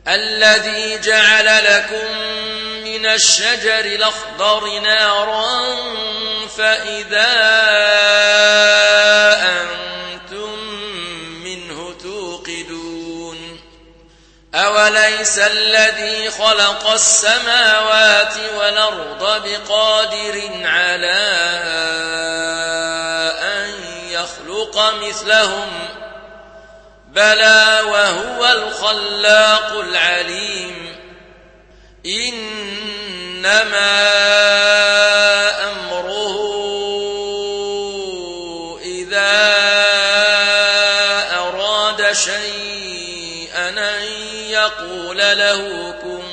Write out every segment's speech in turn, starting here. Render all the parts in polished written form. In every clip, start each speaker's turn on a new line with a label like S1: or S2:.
S1: الذي جعل لكم من الشجر الأخضر نارا فإذا أنتم منه توقدون أوليس الذي خلق السماوات والأرض بقادر على أن يخلق مثلهم بلى وهو الخلاق العليم إنما أمره إذا أراد شيئا أن يقول له كن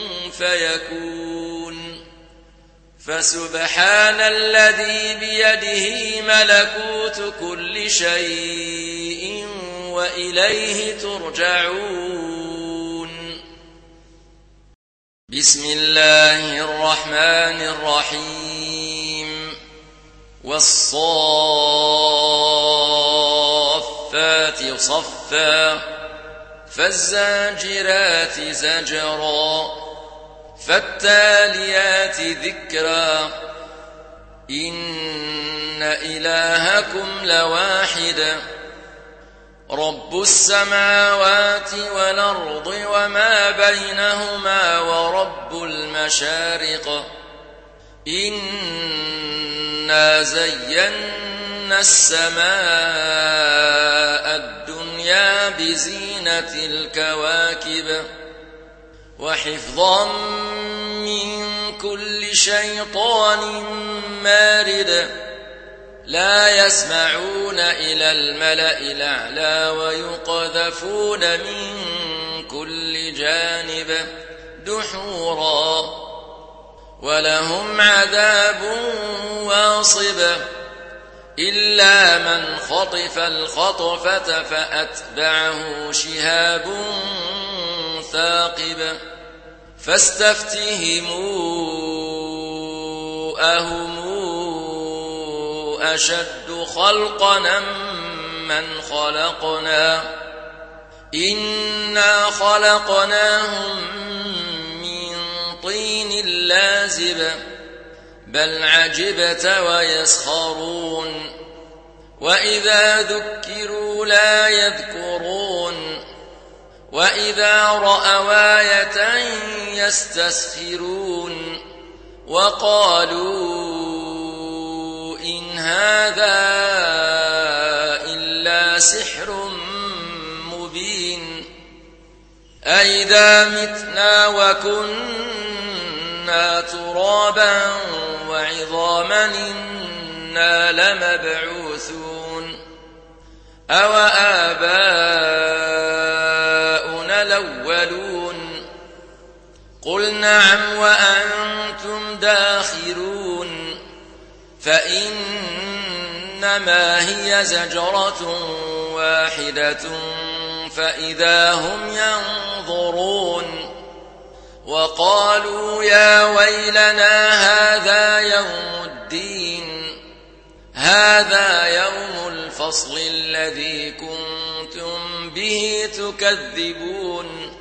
S1: فيكون فسبحان الذي بيده ملكوت كل شيء وإليه ترجعون بسم الله الرحمن الرحيم والصافات صفا فالزاجرات زجرا فالتاليات ذكرا إن إلهكم لواحد رب السماوات والأرض وما بينهما ورب المشارق إنا زينا السماء الدنيا بزينة الكواكب وحفظا من كل شيطان مارد لا يسمعون إلى الملأ الأعلى ويقذفون من كل جانب دحورا ولهم عذاب واصب إلا من خطف الخطفة فأتبعه شهاب ثاقب فاستفتهموا أهم أشد خلقا من خلقنا إنا خلقناهم من طين لازب بل عجبت ويسخرون وإذا ذكروا لا يذكرون وإذا رأوا آية يستسخرون وقالوا إن هذا إلا سحر مبين أئذا متنا وكنا ترابا وعظاما إنا لمبعوثون أو آباؤنا الأولون قل نعم وأنتم داخرون فإنما هي زجرة واحدة فإذا هم ينظرون وقالوا يا ويلنا هذا يوم الدين هذا يوم الفصل الذي كنتم به تكذبون